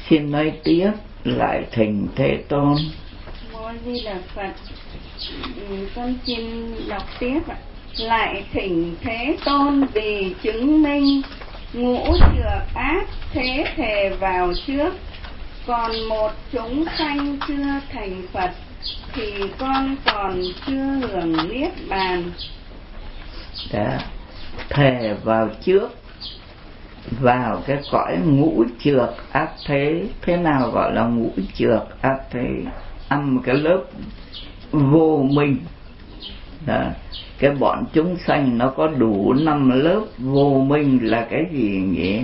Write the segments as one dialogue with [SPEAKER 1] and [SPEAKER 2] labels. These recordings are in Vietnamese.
[SPEAKER 1] Xin nói tiếp lại thỉnh Thế Tôn.
[SPEAKER 2] Mô Di Đà Phật. Con xin đọc tiếp ạ. Lại thỉnh Thế Tôn vì chứng minh ngũ trược ác thế thề vào trước. Còn một chúng sanh chưa thành Phật thì con còn chưa hưởng niết bàn.
[SPEAKER 1] Đã thề vào trước, vào cái cõi ngũ trược ác thế. Thế nào gọi là ngũ trược ác thế? Ăn một cái lớp vô minh. Đó. Cái bọn chúng sanh nó có đủ 5 lớp vô minh là cái gì nhỉ?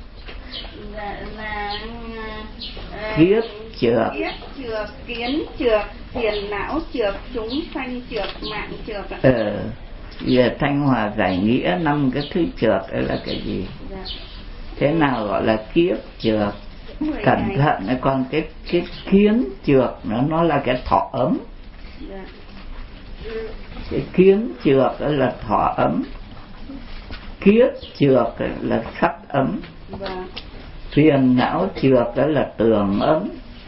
[SPEAKER 2] Là
[SPEAKER 1] Kiếp trược,
[SPEAKER 2] kiến trược, phiền não trược, chúng sanh trược, mạng trược.
[SPEAKER 1] Giờ Thanh Hòa giải nghĩa 5 cái thứ trược ấy là cái gì? Thế nào gọi là kiếp trược? Cẩn thận, còn cái kiến trược nó là cái thọ ấm. Cái kiến trược là thọ ấm, kiếp trược là sắc ấm, phiền não trược là tường ấm.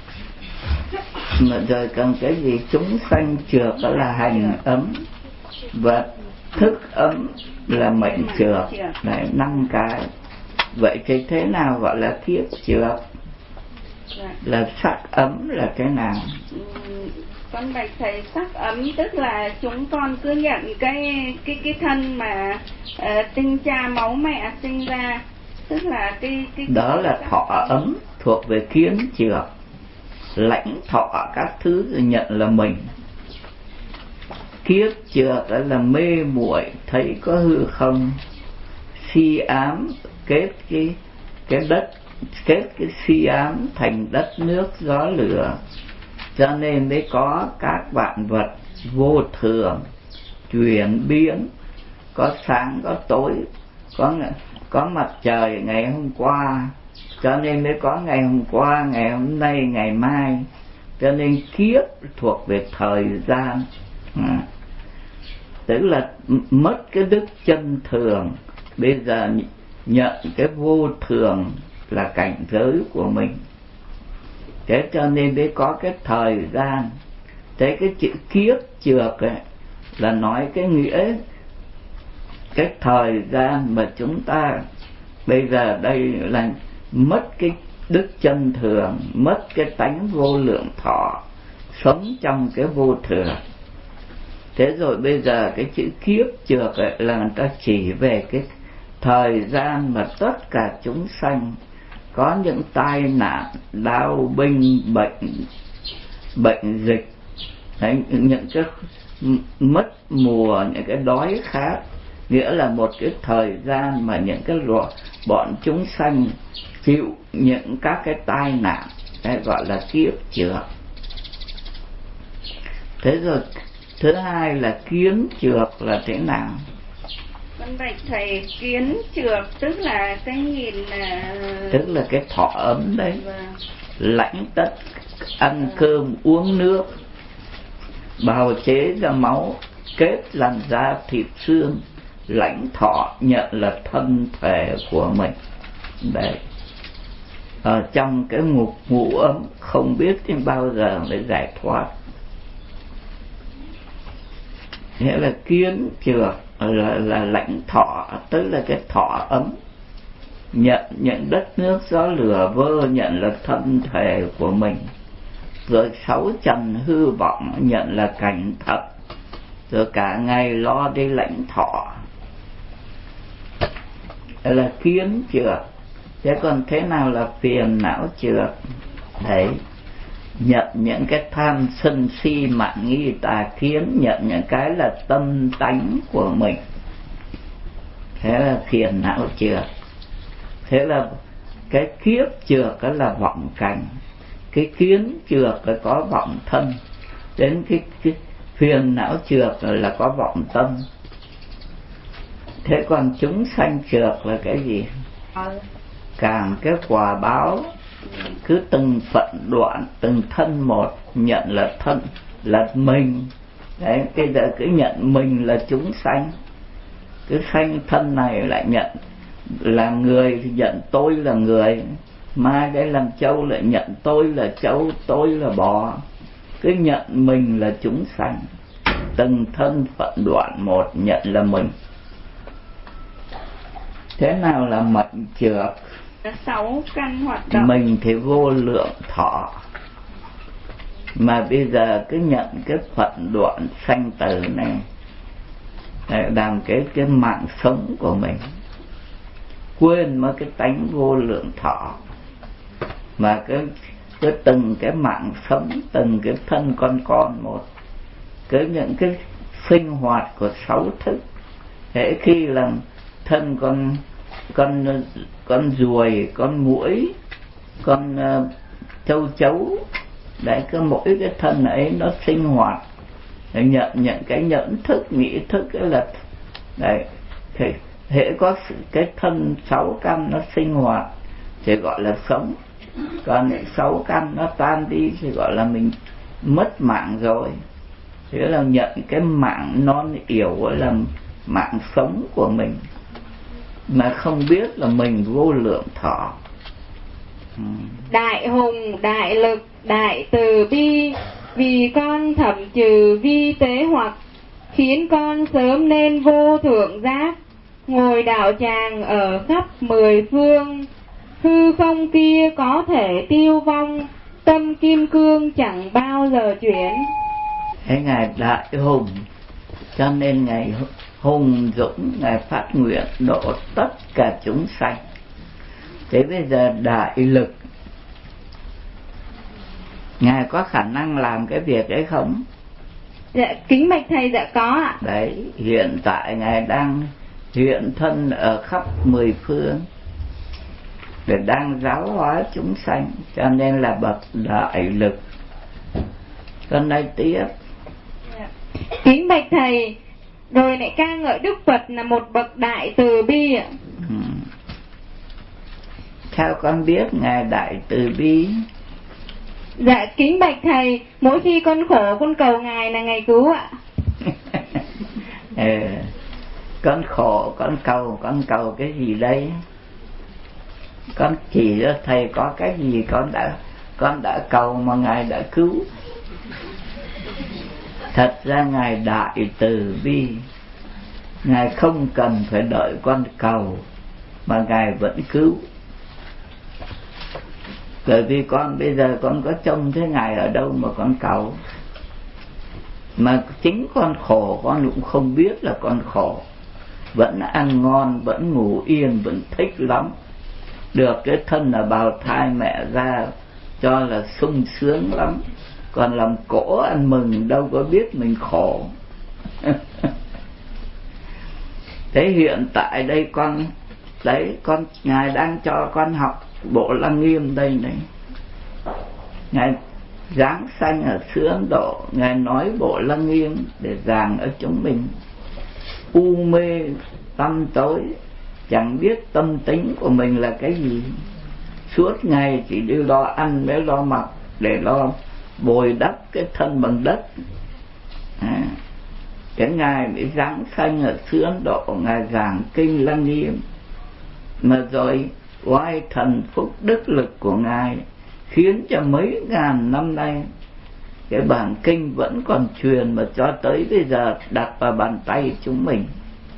[SPEAKER 1] Mà rồi còn cái gì? Chúng sanh trược là hành ấm, và thức ấm là mệnh trược. Đấy, 5 cái. Vậy thì thế nào gọi là kiếp trược? Là sắc ấm là cái nào?
[SPEAKER 2] Con bạch thầy, sắc ấm tức là chúng con cứ nhận cái thân mà tinh cha máu mẹ sinh ra, tức là cái
[SPEAKER 1] đó là thọ ấm, thuộc về kiến trược. Lãnh thọ các thứ nhận là mình. Kiếp trược là mê muội, thấy có hư không, si ám, kết cái đất, kết cái si ám thành đất nước gió lửa. Cho nên mới có các vạn vật vô thường, chuyển biến, có sáng có tối, có mặt trời ngày hôm qua, cho nên mới có ngày hôm qua, ngày hôm nay, ngày mai. Cho nên kiếp thuộc về thời gian. Tức là mất cái đức chân thường, bây giờ nhận cái vô thường là cảnh giới của mình. Thế cho nên mới có cái thời gian. Thế cái chữ kiếp trược ấy là nói cái nghĩa, cái thời gian mà chúng ta bây giờ đây là mất cái đức chân thường, mất cái tánh vô lượng thọ, sống trong cái vô thường. Thế rồi bây giờ cái chữ kiếp trược ấy là người ta chỉ về cái thời gian mà tất cả chúng sanh có những tai nạn, đau binh, bệnh dịch, đấy, những cái mất mùa, những cái đói khát. Nghĩa là một cái thời gian mà những cái bọn chúng sanh chịu những các cái tai nạn, đấy gọi là kiếp trược. Thế rồi thứ hai là kiến trược là thế nào?
[SPEAKER 2] Con bạch thầy, kiến trược tức là cái nhìn
[SPEAKER 1] tức là cái thọ ấm đấy. Lãnh tất, ăn cơm uống nước, bào chế ra máu, kết làm da thịt xương, lãnh thọ nhận là thân thể của mình. Đấy, ở trong cái ngủ ấm không biết đến bao giờ mới giải thoát. Nghĩa là kiến trược là lãnh thọ, tức là cái thọ ấm. Nhận đất nước gió lửa vơ nhận là thân thể của mình. Rồi 6 trần hư vọng nhận là cảnh thật. Rồi cả ngày lo đi lãnh thọ, là kiến trược. Thế còn thế nào là phiền não trược? Đấy, nhận những cái tham sân si mạn nghi tà kiến, nhận những cái là tâm tánh của mình. Thế là phiền não trược. Thế là cái kiếp trược đó là vọng cảnh, cái kiến trược là có vọng thân, đến cái phiền não trược là có vọng tâm. Thế còn chúng sanh trược là cái gì? Càng cái quả báo, cứ từng phận đoạn, từng thân một nhận là thân, là mình. Đấy, bây giờ cứ nhận mình là chúng sanh, cứ sanh thân này lại nhận là người thì nhận tôi là người, mai đây làm trâu lại nhận tôi là trâu, tôi là bò, cứ nhận mình là chúng sanh, từng thân phận đoạn một nhận là mình. Thế nào là mệnh trược?
[SPEAKER 2] 6 căn hoạt động.
[SPEAKER 1] Mình thì vô lượng thọ, mà bây giờ cứ nhận cái phận đoạn sanh tử này để làm cái mạng sống của mình, quên mất cái tánh vô lượng thọ, mà cứ từng cái mạng sống, từng cái thân con một, cứ những cái sinh hoạt của 6 thức. Thế khi làm thân con ruồi, con muỗi, con châu chấu, đấy, cứ mỗi cái thân ấy nó sinh hoạt, nhận cái nhẫn thức, nghĩ thức ấy là đấy. Hễ có cái thân 6 căn nó sinh hoạt thì gọi là sống, còn 6 căn nó tan đi thì gọi là mình mất mạng rồi. Thế là nhận cái mạng non yểu ấy là mạng sống của mình, mà không biết là mình vô lượng thọ.
[SPEAKER 3] Đại hùng, đại lực, đại từ bi, vì con thẩm trừ vi tế hoặc, khiến con sớm nên vô thượng giác, ngồi đạo tràng ở khắp 10 phương. Hư không kia có thể tiêu vong, tâm kim cương chẳng bao giờ chuyển.
[SPEAKER 1] Thế Ngài đại hùng, cho nên Ngài hùng dũng, Ngài phát nguyện độ tất cả chúng sanh. Thế bây giờ đại lực, Ngài có khả năng làm cái việc ấy không?
[SPEAKER 3] Dạ, kính bạch thầy, dạ có ạ.
[SPEAKER 1] Đấy, hiện tại Ngài đang hiện thân ở khắp 10 phương để đang giáo hóa chúng sanh, cho nên là bậc đại lực. Con nói tiếp.
[SPEAKER 3] Kính bạch thầy, rồi lại ca ngợi Đức Phật là một bậc đại từ bi ạ.
[SPEAKER 1] Sao con biết Ngài đại từ bi?
[SPEAKER 3] Dạ kính bạch thầy, mỗi khi con khổ con cầu Ngài là Ngài cứu ạ.
[SPEAKER 1] Con khổ con cầu cái gì đây? Con chỉ cho thầy có cái gì con đã cầu mà Ngài đã cứu. Thật ra Ngài đại từ bi, Ngài không cần phải đợi con cầu mà Ngài vẫn cứu. Bởi vì con bây giờ con có trông thấy Ngài ở đâu mà con cầu. Mà chính con khổ con cũng không biết là con khổ, vẫn ăn ngon, vẫn ngủ yên, vẫn thích lắm. Được cái thân là bào thai mẹ ra cho là sung sướng lắm, còn làm cổ ăn mừng đâu có biết mình khổ. Thế hiện tại đây con Ngài đang cho con học Bộ Lăng Nghiêm đây này. Ngài giáng sanh ở xứ Ấn Độ, Ngài nói Bộ Lăng Nghiêm để giảng ở chúng mình. U mê tâm tối, chẳng biết tâm tính của mình là cái gì, suốt ngày chỉ đi lo ăn mới lo mặc, để lo bồi đắp cái thân bằng đất. Cái Ngài mới giáng sanh ở xứ Ấn Độ, Ngài giảng kinh Lăng Nghiêm, mà rồi oai thần phúc đức lực của Ngài khiến cho mấy ngàn năm nay cái bản kinh vẫn còn truyền, mà cho tới bây giờ đặt vào bàn tay chúng mình.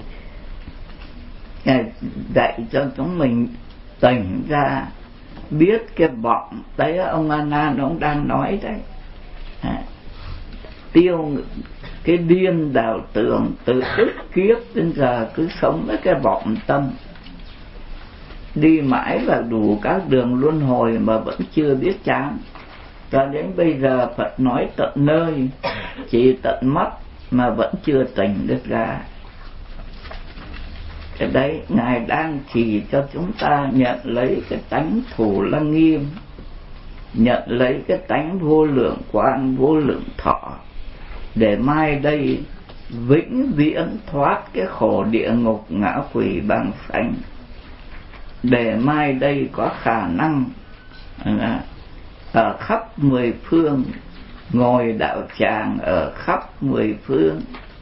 [SPEAKER 1] Ngài dạy cho chúng mình tỉnh ra, biết cái vọng. Đấy ông A Nan ông đang nói đấy, tiêu cái điên đảo tưởng từ ức kiếp đến giờ cứ sống với cái vọng tâm, đi mãi vào đủ các đường luân hồi mà vẫn chưa biết chán. Cho đến bây giờ Phật nói tận nơi, chỉ tận mắt mà vẫn chưa tỉnh được ra. Cái đấy Ngài đang chỉ cho chúng ta nhận lấy cái tánh Thủ Lăng Nghiêm, nhận lấy cái tánh vô lượng quang, vô lượng thọ, để mai đây vĩnh viễn thoát cái khổ địa ngục ngã quỷ bàng sanh, để mai đây có khả năng ở khắp 10 phương, ngồi đạo tràng ở khắp 10 phương.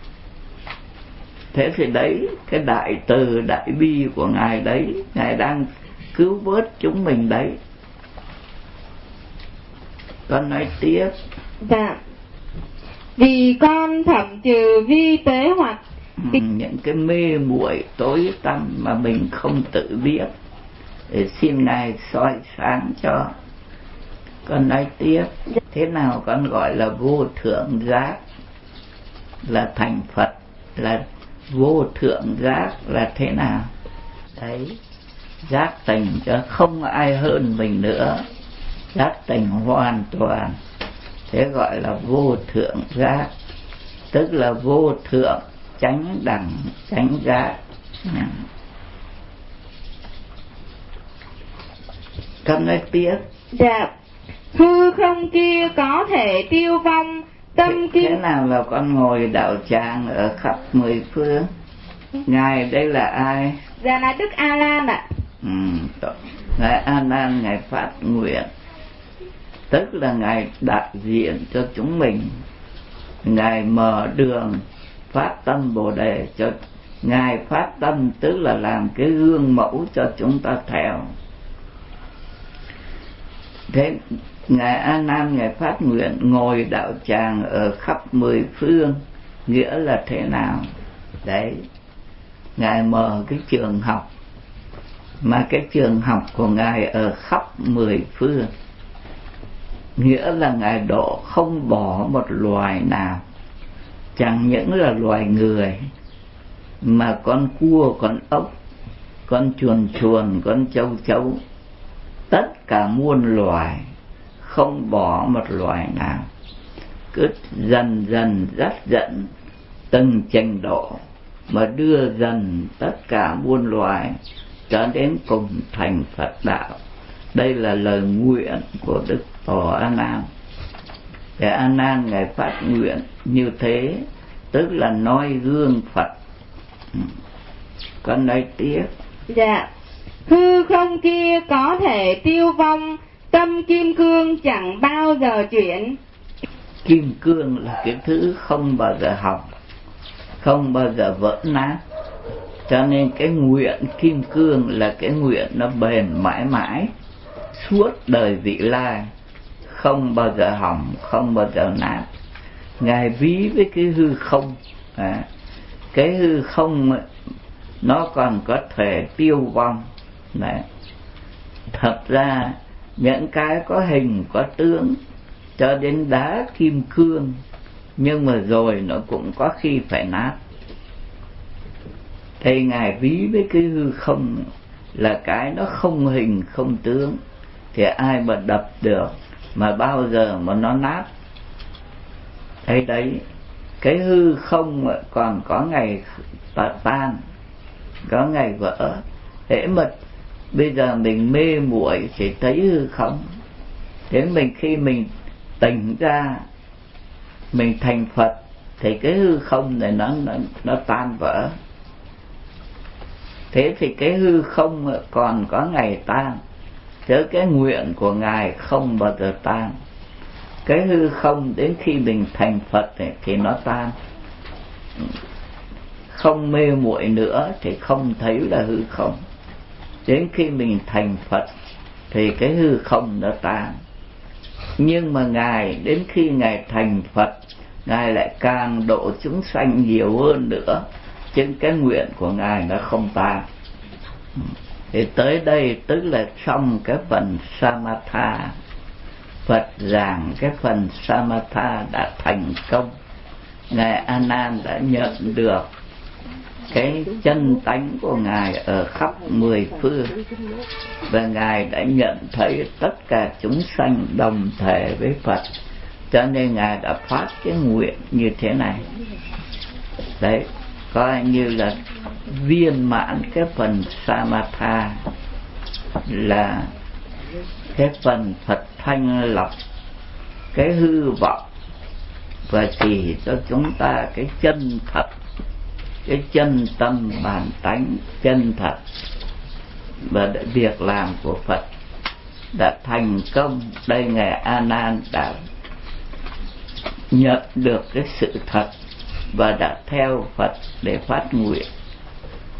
[SPEAKER 1] Thế thì đấy, cái đại từ đại bi của Ngài đấy, Ngài đang cứu vớt chúng mình đấy. Con nói tiếp.
[SPEAKER 3] Dạ. Vì con thẩm trừ vi tế hoặc
[SPEAKER 1] những cái mê muội tối tăm mà mình không tự biết, để xin Ngài soi sáng cho. Con nói tiếp. Thế nào con gọi là vô thượng giác là thành Phật, là vô thượng giác là thế nào? Đấy, giác tỉnh cho không ai hơn mình nữa, giác tỉnh hoàn toàn, thế gọi là vô thượng giác, tức là vô thượng chánh đẳng chánh giác. Con nói tiếp.
[SPEAKER 3] Dạ. Hư không kia có thể tiêu vong tâm kim.
[SPEAKER 1] Thế nào là con ngồi đạo tràng ở khắp mười phương? Ngài đây là ai?
[SPEAKER 3] Dạ là Đức A Lan ạ.
[SPEAKER 1] Ngài A Nan, Ngài phát nguyện, tức là Ngài đại diện cho chúng mình. Ngài mở đường phát tâm Bồ Đề cho Ngài phát tâm, tức là làm cái gương mẫu cho chúng ta theo. Thế Ngài A Nan, Ngài phát nguyện ngồi đạo tràng ở khắp mười phương, nghĩa là thế nào? Đấy, Ngài mở cái trường học, mà cái trường học của Ngài ở khắp mười phương, nghĩa là Ngài độ không bỏ một loài nào, chẳng những là loài người, mà con cua, con ốc, con chuồn chuồn, con châu chấu, tất cả muôn loài, không bỏ một loài nào, cứ dần dần dắt dẫn từng trình độ mà đưa dần tất cả muôn loài cho đến cùng thành Phật đạo. Đây là lời nguyện của Đức Tổ A Nan. Để A Nan Ngài phát nguyện như thế, tức là noi gương Phật. Con nói tiếp.
[SPEAKER 3] Dạ. Hư không kia có thể tiêu vong tâm kim cương chẳng bao giờ chuyển.
[SPEAKER 1] Kim cương là cái thứ không bao giờ hỏng, không bao giờ vỡ nát, cho nên cái nguyện kim cương là cái nguyện nó bền mãi mãi suốt đời vị lai, không bao giờ hỏng, không bao giờ nát. Ngài ví với cái hư không, cái hư không nó còn có thể tiêu vong. Đấy. Thật ra những cái có hình có tướng, cho đến đá kim cương, nhưng mà rồi nó cũng có khi phải nát. Thì Ngài ví với cái hư không là cái nó không hình không tướng, thì ai mà đập được, mà bao giờ mà nó nát. Thế đấy, cái hư không còn có ngày tan, có ngày vỡ. Thế mà bây giờ mình mê muội chỉ thấy hư không. Thế khi mình tỉnh ra, mình thành Phật, thì cái hư không này nó tan vỡ. Thế thì cái hư không còn có ngày tan, chứ cái nguyện của Ngài không bao giờ tan. Cái hư không đến khi mình thành Phật thì nó tan. Không mê muội nữa thì không thấy là hư không. Đến khi mình thành Phật thì cái hư không nó tan. Nhưng mà Ngài đến khi Ngài thành Phật, Ngài lại càng độ chúng sanh nhiều hơn nữa, chứ cái nguyện của Ngài nó không tan. Thì tới đây tức là xong cái phần Samatha. Phật giảng cái phần Samatha đã thành công. Ngài A Nan đã nhận được cái chân tánh của Ngài ở khắp mười phương, và Ngài đã nhận thấy tất cả chúng sanh đồng thể với Phật, cho nên Ngài đã phát cái nguyện như thế này. Đấy, coi như là viên mãn cái phần Samatha, là cái phần Phật thanh lọc cái hư vọng và chỉ cho chúng ta cái chân thật, cái chân tâm bản tánh chân thật. Và việc làm của Phật đã thành công. Đây Ngài A Nan đã nhận được cái sự thật và đã theo Phật để phát nguyện.